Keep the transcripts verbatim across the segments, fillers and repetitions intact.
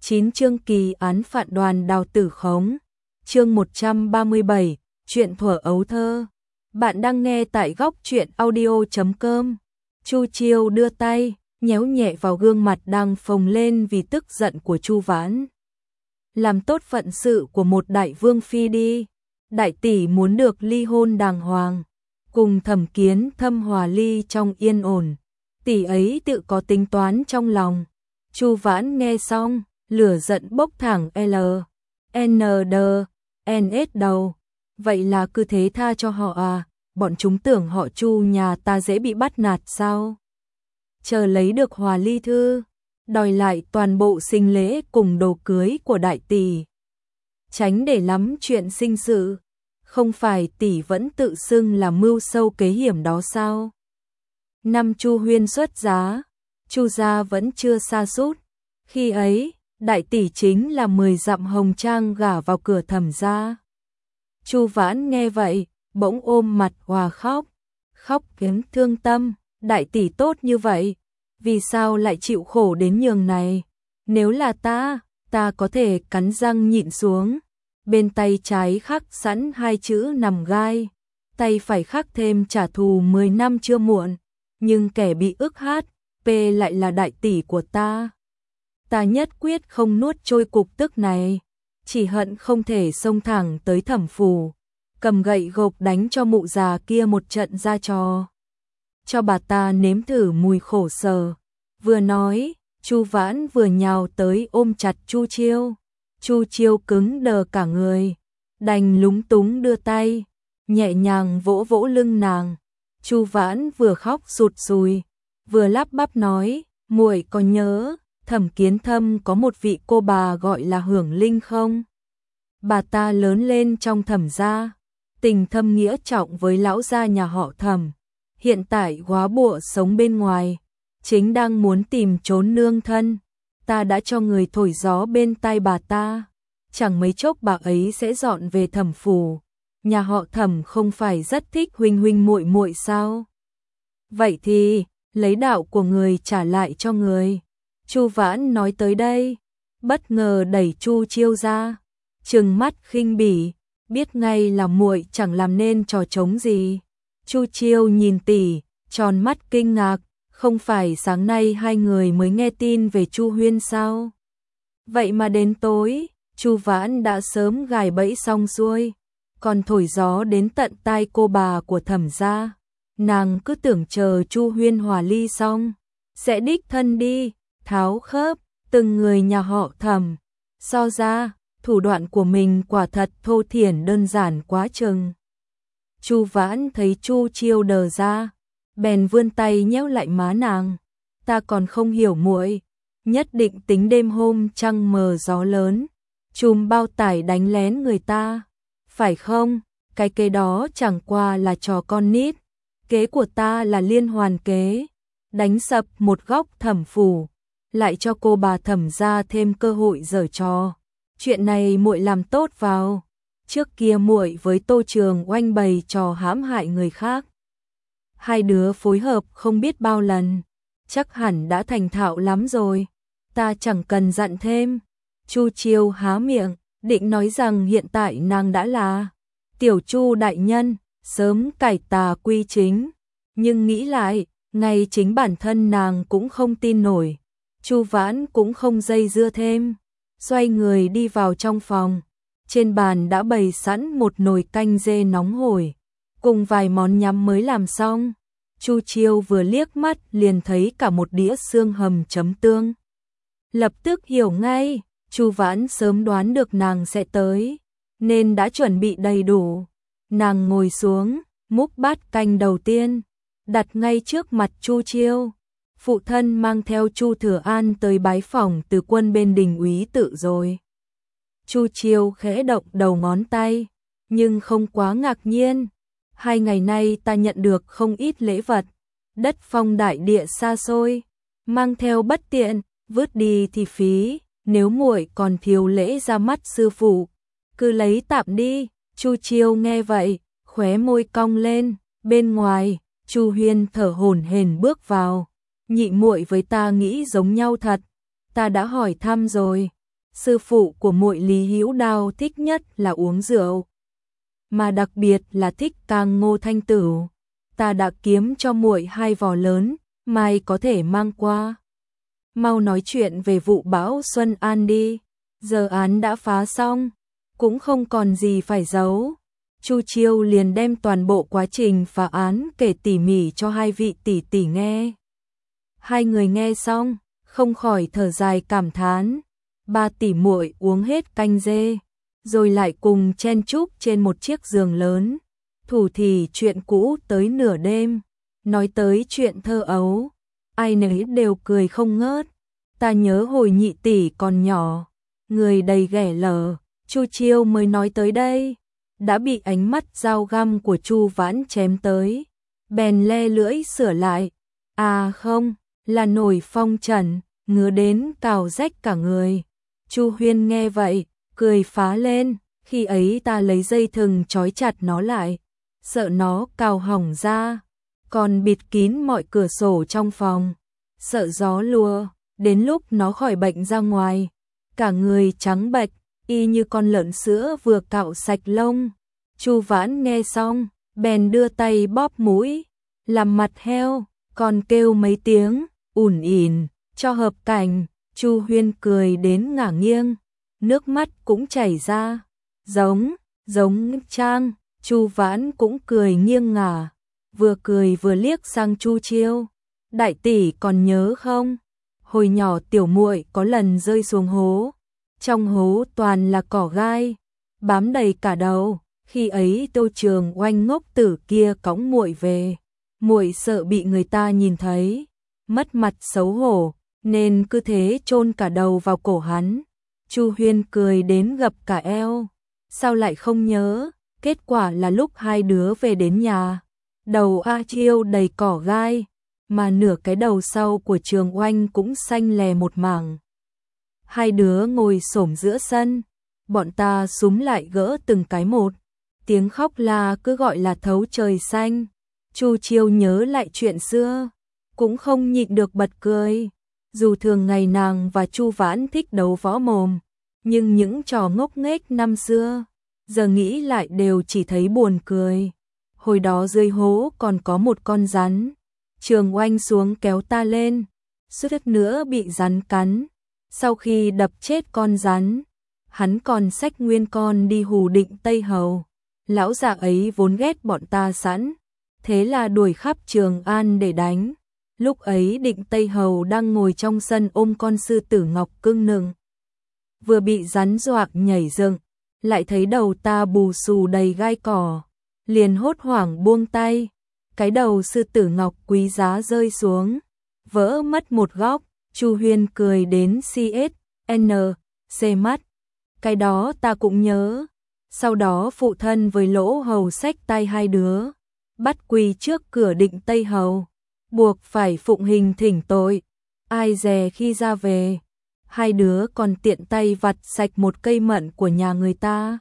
chín chương kỳ án phạt Đoàn Đào tử khống. Chương một trăm ba mươi bảy, chuyện thuở ấu thơ. Bạn đang nghe tại góc truyện audio chấm com. Chu Chiêu đưa tay, nhéo nhẹ vào gương mặt đang phồng lên vì tức giận của Chu Vãn. Làm tốt phận sự của một đại vương phi đi. Đại tỷ muốn được ly hôn đàng hoàng, cùng Thẩm Kiến Thâm hòa ly trong yên ổn. Tỷ ấy tự có tính toán trong lòng. Chu Vãn nghe xong, lửa giận bốc thẳng L, N, D, N, S đầu. Vậy là cứ thế tha cho họ à? Bọn chúng tưởng họ Chu nhà ta dễ bị bắt nạt sao? Chờ lấy được hòa ly thư, đòi lại toàn bộ sinh lễ cùng đồ cưới của đại tỷ. Tránh để lắm chuyện sinh sự. Không phải tỷ vẫn tự xưng là mưu sâu kế hiểm đó sao? Năm Chu Huyên xuất giá, Chu gia vẫn chưa sa sút. Khi ấy, đại tỷ chính là mười dặm hồng trang gả vào cửa Thẩm gia. Chu Vãn nghe vậy, bỗng ôm mặt hòa khóc, khóc kiếm thương tâm. Đại tỷ tốt như vậy, vì sao lại chịu khổ đến nhường này? Nếu là ta, ta có thể cắn răng nhịn xuống. Bên tay trái khắc sẵn hai chữ nằm gai, tay phải khắc thêm trả thù mười năm chưa muộn. Nhưng kẻ bị ức hát, P lại là đại tỷ của ta. Ta nhất quyết không nuốt trôi cục tức này, chỉ hận không thể xông thẳng tới Thẩm phủ, cầm gậy gộc đánh cho mụ già kia một trận ra trò. Cho bà ta nếm thử mùi khổ sở. Vừa nói, Chu Vãn vừa nhào tới ôm chặt Chu Chiêu. Chu Chiêu cứng đờ cả người, đành lúng túng đưa tay, nhẹ nhàng vỗ vỗ lưng nàng. Chu Vãn vừa khóc sụt sùi, vừa lắp bắp nói, muội có nhớ Thẩm Kiến Thâm có một vị cô bà gọi là Hưởng Linh không? Bà ta lớn lên trong Thẩm gia, tình thâm nghĩa trọng với lão gia nhà họ Thẩm. Hiện tại góa bụa sống bên ngoài, chính đang muốn tìm trốn nương thân. Ta đã cho người thổi gió bên tai bà ta, chẳng mấy chốc bà ấy sẽ dọn về Thẩm phủ. Nhà họ Thẩm không phải rất thích huynh huynh muội muội sao? Vậy thì, lấy đạo của người trả lại cho người. Chu Vãn nói tới đây, bất ngờ đẩy Chu Chiêu ra, trừng mắt khinh bỉ, biết ngay là muội chẳng làm nên trò trống gì. Chu Chiêu nhìn tỷ, tròn mắt kinh ngạc, không phải sáng nay hai người mới nghe tin về Chu Huyên sao? Vậy mà đến tối, Chu Vãn đã sớm gài bẫy xong xuôi, còn thổi gió đến tận tai cô bà của Thẩm gia. Nàng cứ tưởng chờ Chu Huyên hòa ly xong, sẽ đích thân đi, tháo khớp, từng người nhà họ Thẩm. So ra, thủ đoạn của mình quả thật thô thiển đơn giản quá chừng. Chu Vãn thấy Chu Chiêu đờ ra, bèn vươn tay nhéo lại má nàng. Ta còn không hiểu muội, nhất định tính đêm hôm trăng mờ gió lớn, chùm bao tải đánh lén người ta, phải không? Cái kế đó chẳng qua là trò con nít. Kế của ta là liên hoàn kế, đánh sập một góc Thẩm phủ, lại cho cô bà Thẩm gia thêm cơ hội giở trò. Chuyện này muội làm tốt vào. Trước kia muội với Tô Trường Oanh bày trò hãm hại người khác, hai đứa phối hợp không biết bao lần, chắc hẳn đã thành thạo lắm rồi. Ta chẳng cần dặn thêm. Chu Chiêu há miệng, định nói rằng hiện tại nàng đã là tiểu Chu đại nhân, sớm cải tà quy chính, nhưng nghĩ lại, ngay chính bản thân nàng cũng không tin nổi. Chu Vãn cũng không dây dưa thêm, xoay người đi vào trong phòng. Trên bàn đã bày sẵn một nồi canh dê nóng hổi, cùng vài món nhắm mới làm xong. Chu Chiêu vừa liếc mắt liền thấy cả một đĩa xương hầm chấm tương. Lập tức hiểu ngay, Chu Vãn sớm đoán được nàng sẽ tới, nên đã chuẩn bị đầy đủ. Nàng ngồi xuống, múc bát canh đầu tiên, đặt ngay trước mặt Chu Chiêu. Phụ thân mang theo Chu Thừa An tới bái phỏng từ quân bên Đình úy tự rồi. Chu Chiêu khẽ động đầu ngón tay, nhưng không quá ngạc nhiên. Hai ngày nay ta nhận được không ít lễ vật, đất phong đại địa xa xôi, mang theo bất tiện, vứt đi thì phí. Nếu muội còn thiếu lễ ra mắt sư phụ, cứ lấy tạm đi. Chu Chiêu nghe vậy, khóe môi cong lên. Bên ngoài, Chu Huyên thở hổn hển bước vào. Nhị muội với ta nghĩ giống nhau thật, ta đã hỏi thăm rồi, sư phụ của muội Lý Hữu Đao thích nhất là uống rượu, mà đặc biệt là thích càng Ngô Thanh Tửu. Ta đã kiếm cho muội hai vò lớn, mai có thể mang qua. Mau nói chuyện về vụ bão Xuân An đi, giờ án đã phá xong, cũng không còn gì phải giấu. Chu Chiêu liền đem toàn bộ quá trình phá án kể tỉ mỉ cho hai vị tỷ tỷ nghe. Hai người nghe xong, không khỏi thở dài cảm thán. Ba tỷ muội uống hết canh dê, rồi lại cùng chen chúc trên một chiếc giường lớn, thủ thì chuyện cũ tới nửa đêm, nói tới chuyện thơ ấu, ai nấy đều cười không ngớt. Ta nhớ hồi nhị tỷ còn nhỏ, người đầy ghẻ lở, Chu Chiêu mới nói tới đây, đã bị ánh mắt dao găm của Chu Vãn chém tới, bèn le lưỡi sửa lại. À không, là nổi phong trần, ngứa đến cào rách cả người. Chu Huyên nghe vậy, cười phá lên, khi ấy ta lấy dây thừng trói chặt nó lại, sợ nó cào hỏng ra, còn bịt kín mọi cửa sổ trong phòng, sợ gió lùa, đến lúc nó khỏi bệnh ra ngoài, cả người trắng bệch, y như con lợn sữa vừa cạo sạch lông. Chu Vãn nghe xong, bèn đưa tay bóp mũi, làm mặt heo, còn kêu mấy tiếng, ủn ỉn, cho hợp cảnh. Chu Huyên cười đến ngả nghiêng, nước mắt cũng chảy ra, giống, giống Trang. Chu Vãn cũng cười nghiêng ngả, vừa cười vừa liếc sang Chu Chiêu. Đại tỷ còn nhớ không? Hồi nhỏ tiểu muội có lần rơi xuống hố, trong hố toàn là cỏ gai, bám đầy cả đầu. Khi ấy Tô Trường Oanh ngốc tử kia cõng muội về, muội sợ bị người ta nhìn thấy, mất mặt xấu hổ, nên cứ thế chôn cả đầu vào cổ hắn. Chu Huyên cười đến gập cả eo, sao lại không nhớ? Kết quả là lúc hai đứa về đến nhà, đầu A Chiêu đầy cỏ gai, mà nửa cái đầu sau của Trường Oanh cũng xanh lè một mảng. Hai đứa ngồi xổm giữa sân, bọn ta súm lại gỡ từng cái một, tiếng khóc la cứ gọi là thấu trời xanh. Chu Chiêu nhớ lại chuyện xưa, cũng không nhịn được bật cười. Dù thường ngày nàng và Chu Vãn thích đấu võ mồm, nhưng những trò ngốc nghếch năm xưa, giờ nghĩ lại đều chỉ thấy buồn cười. Hồi đó dưới hố còn có một con rắn, Trường Oanh xuống kéo ta lên, suýt nữa bị rắn cắn. Sau khi đập chết con rắn, hắn còn xách nguyên con đi hù Định Tây Hầu. Lão già ấy vốn ghét bọn ta sẵn, thế là đuổi khắp Trường An để đánh. Lúc ấy Định Tây Hầu đang ngồi trong sân ôm con sư tử ngọc cưng nựng, vừa bị rắn doạc nhảy dựng, lại thấy đầu ta bù xù đầy gai cỏ, liền hốt hoảng buông tay, cái đầu sư tử ngọc quý giá rơi xuống, vỡ mất một góc. Chu Huyên cười đến xê ét en xê mắt, cái đó ta cũng nhớ. Sau đó phụ thân với Lỗ Hầu xách tay hai đứa, bắt quỳ trước cửa Định Tây Hầu, buộc phải phụng hình thỉnh tội. Ai dè khi ra về, hai đứa còn tiện tay vặt sạch một cây mận của nhà người ta.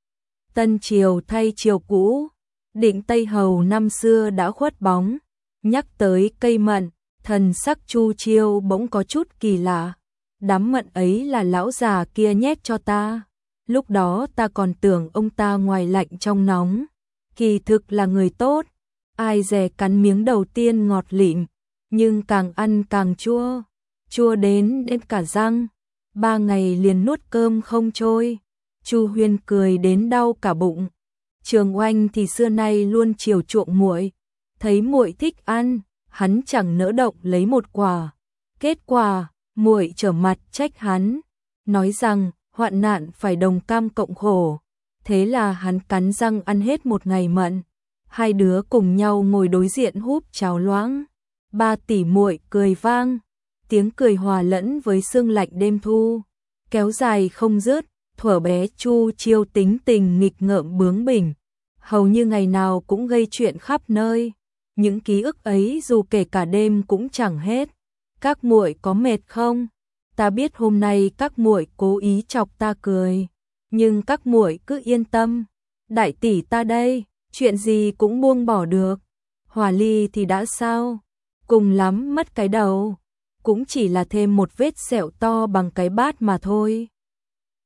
Tân triều thay triều cũ, Định Tây Hầu năm xưa đã khuất bóng. Nhắc tới cây mận, thần sắc Chu Chiêu bỗng có chút kỳ lạ. Đám mận ấy là lão già kia nhét cho ta. Lúc đó ta còn tưởng ông ta ngoài lạnh trong nóng, kỳ thực là người tốt. Ai dè cắn miếng đầu tiên ngọt lịm, nhưng càng ăn càng chua, chua đến đến cả răng. Ba ngày liền nuốt cơm không trôi. Chu Huyên cười đến đau cả bụng. Trường Oanh thì xưa nay luôn chiều chuộng muội, thấy muội thích ăn, hắn chẳng nỡ động lấy một quả. Kết quả, muội trở mặt trách hắn, nói rằng hoạn nạn phải đồng cam cộng khổ. Thế là hắn cắn răng ăn hết một ngày mận. Hai đứa cùng nhau ngồi đối diện húp cháo loãng. Ba tỷ muội cười vang, tiếng cười hòa lẫn với sương lạnh đêm thu, kéo dài không dứt. Thuở bé Chu Chiêu tính tình nghịch ngợm bướng bỉnh, hầu như ngày nào cũng gây chuyện khắp nơi. Những ký ức ấy dù kể cả đêm cũng chẳng hết. Các muội có mệt không? Ta biết hôm nay các muội cố ý chọc ta cười, nhưng các muội cứ yên tâm, đại tỷ ta đây, chuyện gì cũng buông bỏ được. Hòa ly thì đã sao? Cùng lắm mất cái đầu, cũng chỉ là thêm một vết sẹo to bằng cái bát mà thôi.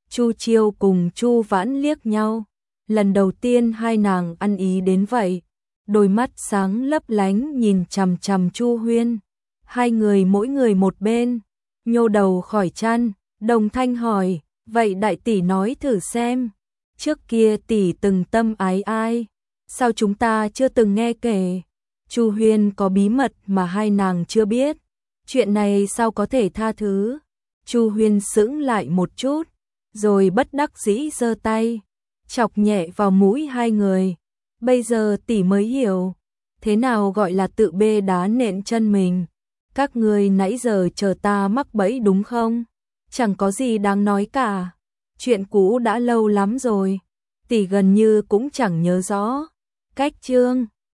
Chu Chiêu cùng Chu Vãn liếc nhau, lần đầu tiên hai nàng ăn ý đến vậy, đôi mắt sáng lấp lánh nhìn chằm chằm Chu Huyên. Hai người mỗi người một bên, nhô đầu khỏi chăn, đồng thanh hỏi, vậy đại tỷ nói thử xem, trước kia tỷ từng tâm ái ai, sao chúng ta chưa từng nghe kể? Chu Huyên có bí mật mà hai nàng chưa biết, chuyện này sao có thể tha thứ? Chu Huyên sững lại một chút, rồi bất đắc dĩ giơ tay, chọc nhẹ vào mũi hai người. Bây giờ tỷ mới hiểu, thế nào gọi là tự bê đá nện chân mình. Các người nãy giờ chờ ta mắc bẫy đúng không? Chẳng có gì đáng nói cả. Chuyện cũ đã lâu lắm rồi, tỷ gần như cũng chẳng nhớ rõ. Cách chương